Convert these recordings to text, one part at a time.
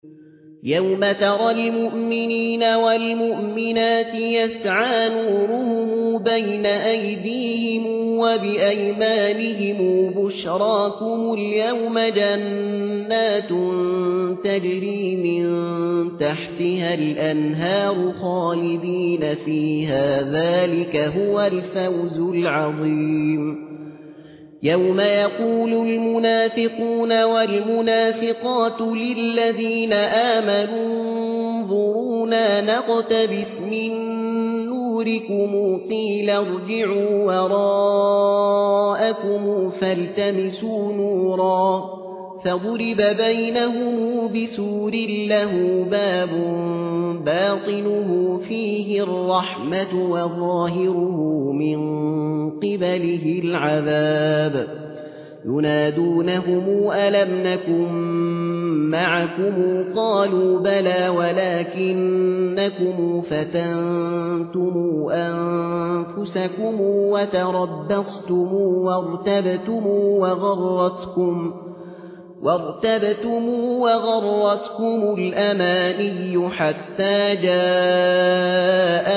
يوم ترى المؤمنين والمؤمنات يسعى نورهم بين أيديهم وبأيمانهم بشراكم اليوم جنات تجري من تحتها الأنهار خالدين فيها ذلك هو الفوز العظيم يوم يقول المنافقون والمنافقات للذين آمنوا انظرونا نقتبس من نوركم قيل ارجعوا وراءكم فالتمسوا نورا فضرب بينهم بسور له باب باطنه فيه الرحمة وظاهره من قبله العذاب ينادونهم ألم نكن معكم قالوا بلى ولكنكم فتنتم أنفسكم وتربصتم وارتبتم وغرتكم الأماني حتى جاء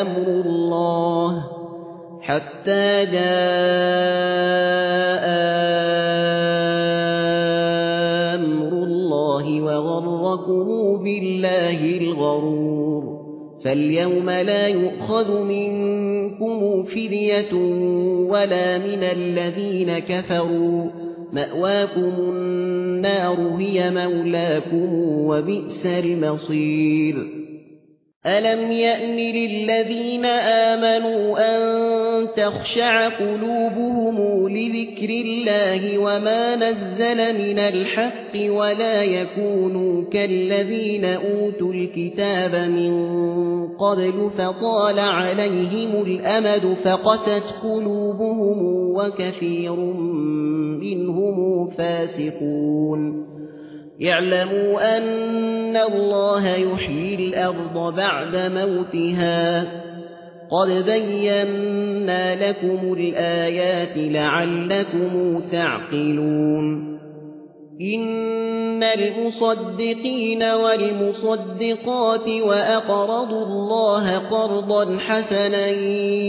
أمر الله وغركم بالله الغرور فاليوم لا يؤخذ منكم فدية ولا من الذين كفروا مأواكم النار هي مولاكم وبئس المصير ألم يأن للذين آمنوا أن تخشع قلوبهم لذكر الله وما نزل من الحق ولا يكونوا كالذين أوتوا الكتاب من قبل فطال عليهم الأمد فقست قلوبهم وكثير منهم فاسقون يعلموا أن الله يحيي الأرض بعد موتها قد بينا لكم الآيات لعلكم تعقلون إن المصدقين والمصدقات وأقرضوا الله قرضا حسنا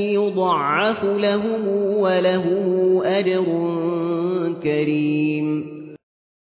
يضعف لهم ولهم أجر كريم